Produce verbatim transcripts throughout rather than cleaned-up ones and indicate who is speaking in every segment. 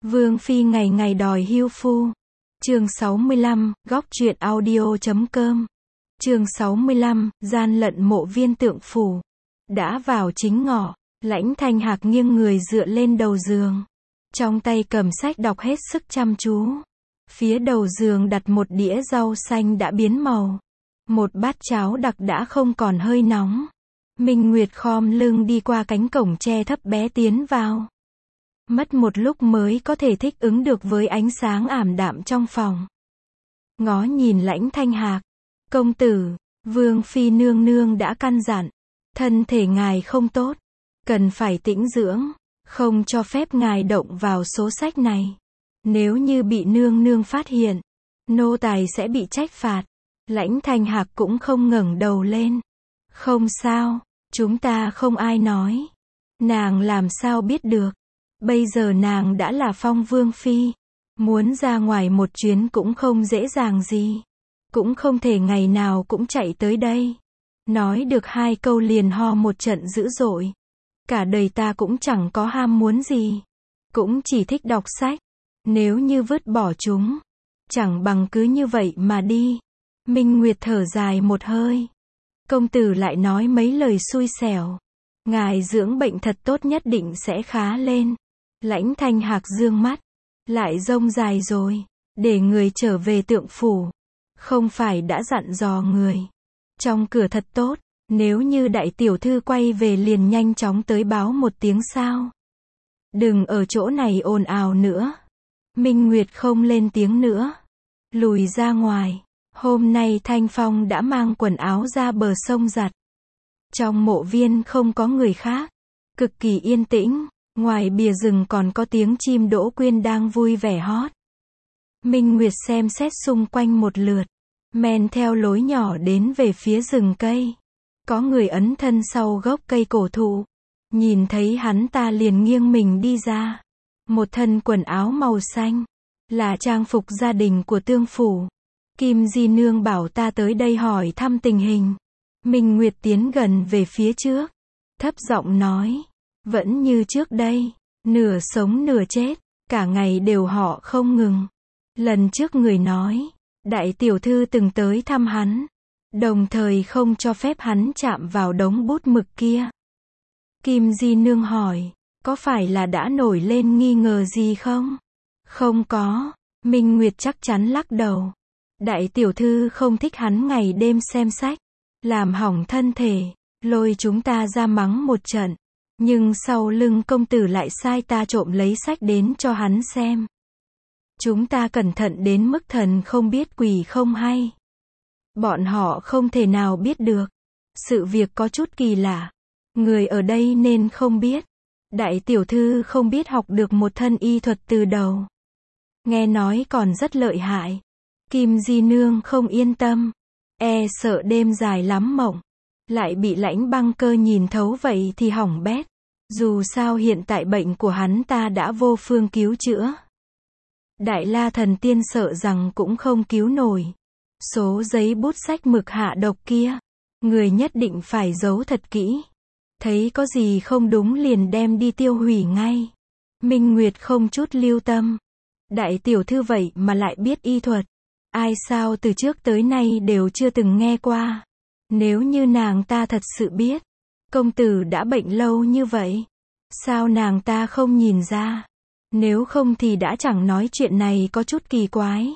Speaker 1: Vương phi ngày ngày đòi hưu phu. Chương sáu mươi lăm, góc truyện audio chấm com. Chương sáu mươi lăm, gian lận mộ viên tượng phủ. Đã vào chính ngọ, Lãnh Thanh Hạc nghiêng người dựa lên đầu giường. Trong tay cầm sách đọc hết sức chăm chú. Phía đầu giường đặt một đĩa rau xanh đã biến màu. Một bát cháo đặc đã không còn hơi nóng. Minh Nguyệt khom lưng đi qua cánh cổng tre thấp bé tiến vào. Mất một lúc mới có thể thích ứng được với ánh sáng ảm đạm trong phòng. Ngó nhìn Lãnh Thanh Hạc. Công tử, Vương phi nương nương đã căn dặn. Thân thể ngài không tốt. Cần phải tĩnh dưỡng. Không cho phép ngài động vào số sách này. Nếu như bị nương nương phát hiện, nô tài sẽ bị trách phạt. Lãnh Thanh Hạc cũng không ngẩng đầu lên. Không sao, chúng ta không ai nói. Nàng làm sao biết được. Bây giờ nàng đã là phong vương phi. Muốn ra ngoài một chuyến cũng không dễ dàng gì. Cũng không thể ngày nào cũng chạy tới đây. Nói được hai câu liền ho một trận dữ dội. Cả đời ta cũng chẳng có ham muốn gì. Cũng chỉ thích đọc sách. Nếu như vứt bỏ chúng, chẳng bằng cứ như vậy mà đi. Minh Nguyệt thở dài một hơi. Công tử lại nói mấy lời xui xẻo. Ngài dưỡng bệnh thật tốt nhất định sẽ khá lên. Lãnh Thanh Hạc dương mắt. Lại rông dài rồi. Để người trở về tượng phủ. Không phải đã dặn dò người. Trong cửa thật tốt. Nếu như đại tiểu thư quay về liền nhanh chóng tới báo một tiếng sao. Đừng ở chỗ này ồn ào nữa. Minh Nguyệt không lên tiếng nữa. Lùi ra ngoài. Hôm nay Thanh Phong đã mang quần áo ra bờ sông giặt. Trong mộ viên không có người khác. Cực kỳ yên tĩnh. Ngoài bìa rừng còn có tiếng chim đỗ quyên đang vui vẻ hót. Minh Nguyệt xem xét xung quanh một lượt. Men theo lối nhỏ đến về phía rừng cây. Có người ấn thân sau gốc cây cổ thụ. Nhìn thấy hắn ta liền nghiêng mình đi ra. Một thân quần áo màu xanh. Là trang phục gia đình của tương phủ. Kim Di Nương bảo ta tới đây hỏi thăm tình hình. Minh Nguyệt tiến gần về phía trước. Thấp giọng nói. Vẫn như trước đây. Nửa sống nửa chết. Cả ngày đều họ không ngừng. Lần trước người nói. Đại tiểu thư từng tới thăm hắn. Đồng thời không cho phép hắn chạm vào đống bút mực kia. Kim Di Nương hỏi. Có phải là đã nổi lên nghi ngờ gì không? Không có. Minh Nguyệt chắc chắn lắc đầu. Đại tiểu thư không thích hắn ngày đêm xem sách. Làm hỏng thân thể. Lôi chúng ta ra mắng một trận. Nhưng sau lưng công tử lại sai ta trộm lấy sách đến cho hắn xem. Chúng ta cẩn thận đến mức thần không biết quỷ không hay. Bọn họ không thể nào biết được. Sự việc có chút kỳ lạ. Người ở đây nên không biết. Đại tiểu thư không biết học được một thân y thuật từ đầu. Nghe nói còn rất lợi hại. Kim Di Nương không yên tâm. E sợ đêm dài lắm mộng. Lại bị Lãnh Băng Cơ nhìn thấu vậy thì hỏng bét. Dù sao hiện tại bệnh của hắn ta đã vô phương cứu chữa. Đại La Thần Tiên sợ rằng cũng không cứu nổi. Số giấy bút sách mực hạ độc kia. Người nhất định phải giấu thật kỹ. Thấy có gì không đúng liền đem đi tiêu hủy ngay. Minh Nguyệt không chút lưu tâm. Đại tiểu thư vậy mà lại biết y thuật. Ai sao từ trước tới nay đều chưa từng nghe qua. Nếu như nàng ta thật sự biết. Công tử đã bệnh lâu như vậy. Sao nàng ta không nhìn ra. Nếu không thì đã chẳng nói chuyện này có chút kỳ quái.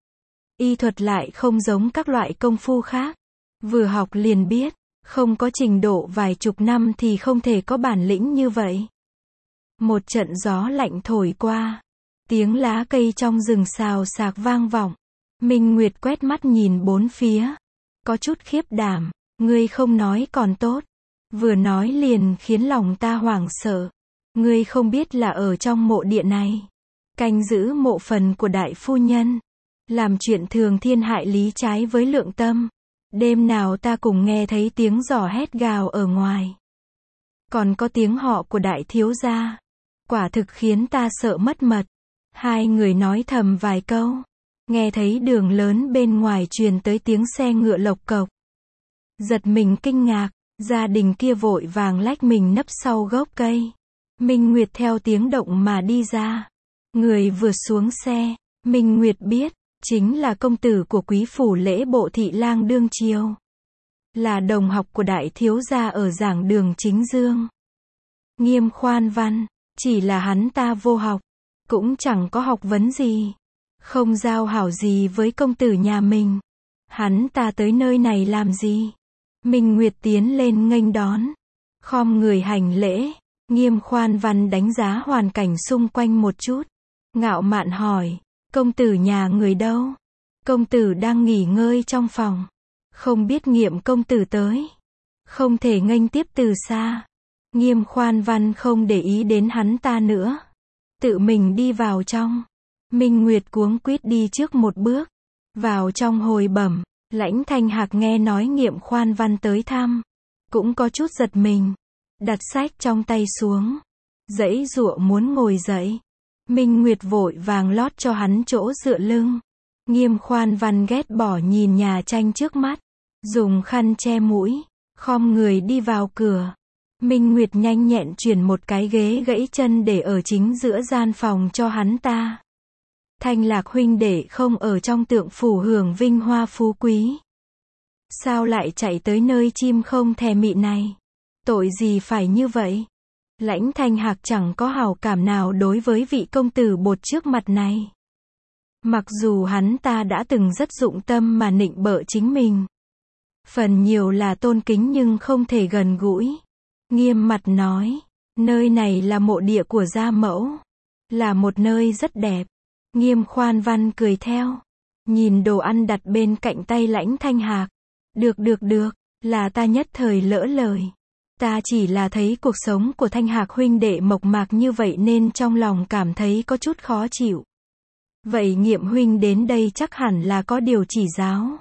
Speaker 1: Y thuật lại không giống các loại công phu khác. Vừa học liền biết. Không có trình độ vài chục năm thì không thể có bản lĩnh như vậy. Một trận gió lạnh thổi qua. Tiếng lá cây trong rừng xào xạc vang vọng. Minh Nguyệt quét mắt nhìn bốn phía. Có chút khiếp đảm. Ngươi không nói còn tốt. Vừa nói liền khiến lòng ta hoảng sợ. Ngươi không biết là ở trong mộ địa này. Canh giữ mộ phần của đại phu nhân. Làm chuyện thường thiên hại lý trái với lượng tâm. Đêm nào ta cùng nghe thấy tiếng giỏ hét gào ở ngoài. Còn có tiếng họ của đại thiếu gia. Quả thực khiến ta sợ mất mật. Hai người nói thầm vài câu. Nghe thấy đường lớn bên ngoài truyền tới tiếng xe ngựa lộc cộc. Giật mình kinh ngạc. Gia đình kia vội vàng lách mình nấp sau gốc cây. Minh Nguyệt theo tiếng động mà đi ra. Người vừa xuống xe, Minh Nguyệt biết, chính là công tử của quý phủ Lễ Bộ thị lang đương triều. Là đồng học của đại thiếu gia ở giảng đường chính dương. Nghiêm Khoan Văn, chỉ là hắn ta vô học, cũng chẳng có học vấn gì, không giao hảo gì với công tử nhà mình. Hắn ta tới nơi này làm gì? Minh Nguyệt tiến lên nghênh đón, khom người hành lễ. Nghiêm Khoan Văn đánh giá hoàn cảnh xung quanh một chút, ngạo mạn hỏi, công tử nhà người đâu? Công tử đang nghỉ ngơi trong phòng, không biết Nghiệm công tử tới, không thể nghênh tiếp từ xa. Nghiêm Khoan Văn không để ý đến hắn ta nữa, tự mình đi vào trong. Minh Nguyệt cuống quýt đi trước một bước, vào trong hồi bẩm. Lãnh Thanh Hạc nghe nói Nghiệm Khoan Văn tới thăm, cũng có chút giật mình, đặt sách trong tay xuống, giãy giụa muốn ngồi dậy. Minh Nguyệt vội vàng lót cho hắn chỗ dựa lưng. Nghiêm Khoan Văn ghét bỏ nhìn nhà tranh trước mắt, dùng khăn che mũi, khom người đi vào cửa. Minh Nguyệt nhanh nhẹn chuyển một cái ghế gãy chân để ở chính giữa gian phòng cho hắn ta. Thanh Lạc huynh đệ không ở trong Tượng phủ hưởng vinh hoa phú quý, sao lại chạy tới nơi chim không thèm mị này? Tội gì phải như vậy? Lãnh Thanh Hạc chẳng có hảo cảm nào đối với vị công tử bột trước mặt này. Mặc dù hắn ta đã từng rất dụng tâm mà nịnh bợ chính mình, phần nhiều là tôn kính nhưng không thể gần gũi. Nghiêm mặt nói, nơi này là mộ địa của gia mẫu, là một nơi rất đẹp. Nghiêm Khoan Văn cười theo, nhìn đồ ăn đặt bên cạnh tay Lãnh Thanh Hạc. Được được được, là ta nhất thời lỡ lời. Ta chỉ là thấy cuộc sống của Thanh Hạc huynh đệ mộc mạc như vậy nên trong lòng cảm thấy có chút khó chịu. Vậy Nghiệm huynh đến đây chắc hẳn là có điều chỉ giáo.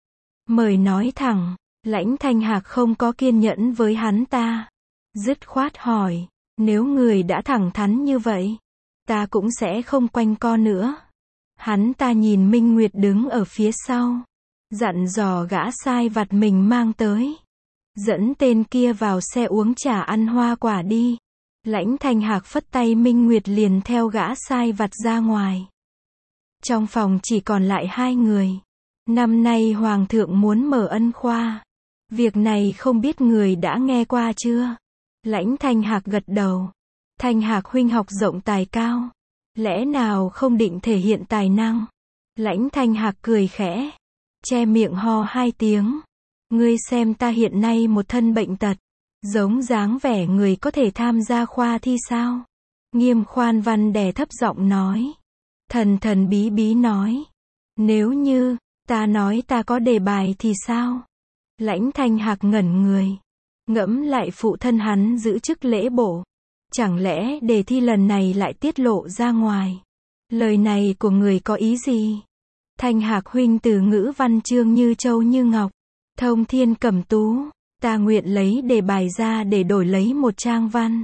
Speaker 1: Mời nói thẳng. Lãnh Thanh Hạc không có kiên nhẫn với hắn ta, dứt khoát hỏi, nếu người đã thẳng thắn như vậy, ta cũng sẽ không quanh co nữa. Hắn ta nhìn Minh Nguyệt đứng ở phía sau, dặn dò gã sai vặt mình mang tới, dẫn tên kia vào xe uống trà ăn hoa quả đi. Lãnh Thanh Hạc phất tay, Minh Nguyệt liền theo gã sai vặt ra ngoài. Trong phòng chỉ còn lại hai người. Năm nay Hoàng thượng muốn mở ân khoa. Việc này không biết người đã nghe qua chưa? Lãnh Thanh Hạc gật đầu. Thanh Hạc huynh học rộng tài cao, lẽ nào không định thể hiện tài năng? Lãnh Thanh Hạc cười khẽ, che miệng ho hai tiếng. Ngươi xem ta hiện nay một thân bệnh tật, giống dáng vẻ người có thể tham gia khoa thi sao? Nghiêm Khoan Văn đè thấp giọng nói. Thần thần bí bí nói, nếu như ta nói ta có đề bài thì sao? Lãnh Thanh Hạc ngẩn người, ngẫm lại phụ thân hắn giữ chức lễ bộ, chẳng lẽ đề thi lần này lại tiết lộ ra ngoài? Lời này của người có ý gì? Thanh Hạc huynh từ ngữ văn chương như châu như ngọc, thông thiên cẩm tú, ta nguyện lấy đề bài ra để đổi lấy một trang văn.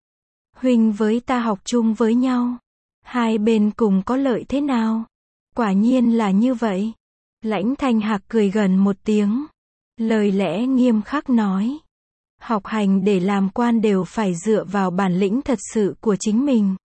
Speaker 1: Huynh với ta học chung với nhau, hai bên cùng có lợi thế nào? Quả nhiên là như vậy. Lãnh Thanh Hạc cười gần một tiếng, lời lẽ nghiêm khắc nói. Học hành để làm quan đều phải dựa vào bản lĩnh thật sự của chính mình.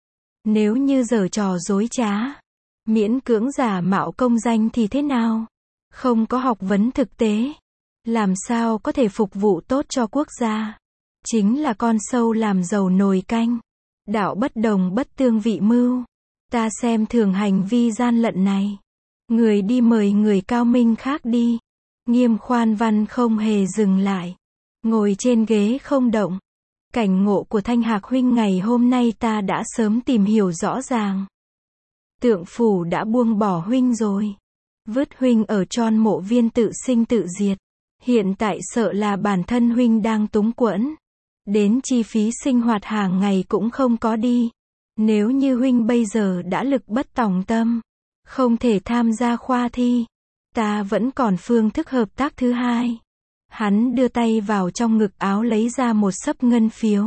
Speaker 1: Nếu như giở trò dối trá, miễn cưỡng giả mạo công danh thì thế nào? Không có học vấn thực tế, làm sao có thể phục vụ tốt cho quốc gia? Chính là con sâu làm dầu nồi canh. Đạo bất đồng bất tương vị mưu. Ta xem thường hành vi gian lận này. Người đi mời người cao minh khác đi. Nghiêm Khoan Văn không hề dừng lại, ngồi trên ghế không động. Cảnh ngộ của Thanh Hạc huynh ngày hôm nay ta đã sớm tìm hiểu rõ ràng. Tượng phủ đã buông bỏ huynh rồi, vứt huynh ở tron mộ viên tự sinh tự diệt. Hiện tại sợ là bản thân huynh đang túng quẫn, đến chi phí sinh hoạt hàng ngày cũng không có đi. Nếu như huynh bây giờ đã lực bất tòng tâm, không thể tham gia khoa thi, ta vẫn còn phương thức hợp tác thứ hai. Hắn đưa tay vào trong ngực áo lấy ra một xấp ngân phiếu,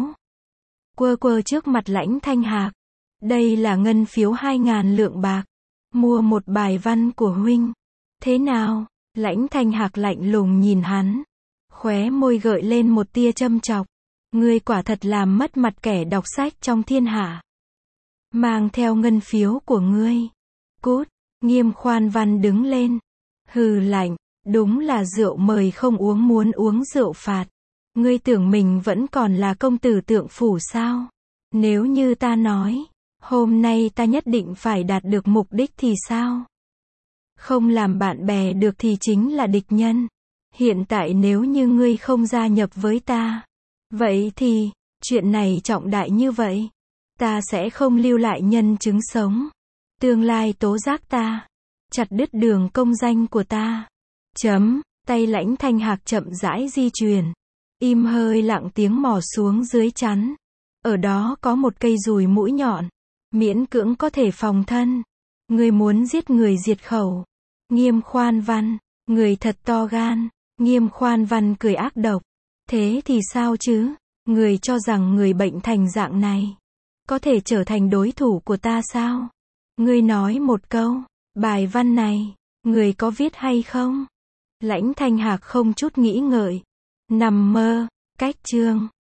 Speaker 1: quơ quơ trước mặt Lãnh Thanh Hạc. Đây là ngân phiếu hai ngàn lượng bạc, mua một bài văn của huynh. Thế nào? Lãnh Thanh Hạc lạnh lùng nhìn hắn, khóe môi gợi lên một tia châm chọc. Ngươi quả thật làm mất mặt kẻ đọc sách trong thiên hạ. mang theo ngân phiếu của ngươi. Cút, Nghiêm Khoan Văn đứng lên. Hừ lạnh, đúng là rượu mời không uống muốn uống rượu phạt. Ngươi tưởng mình vẫn còn là công tử Tượng Phủ sao? Nếu như ta nói, hôm nay ta nhất định phải đạt được mục đích thì sao? Không làm bạn bè được thì chính là địch nhân. Hiện tại nếu như ngươi không gia nhập với ta, vậy thì, chuyện này trọng đại như vậy, ta sẽ không lưu lại nhân chứng sống. Tương lai tố giác ta, chặt đứt đường công danh của ta. Chấm, tay Lãnh Thanh Hạc chậm rãi di chuyển. Im hơi lặng tiếng mò xuống dưới chắn. Ở đó có một cây dùi mũi nhọn, miễn cưỡng có thể phòng thân. Người muốn giết người diệt khẩu. Nghiêm Khoan Văn, người thật to gan. Nghiêm Khoan Văn cười ác độc. Thế thì sao chứ? Người cho rằng người bệnh thành dạng này có thể trở thành đối thủ của ta sao? Ngươi nói một câu, bài văn này, người có viết hay không? Lãnh Thanh Hạc không chút nghĩ ngợi. Nằm mơ, cách chương.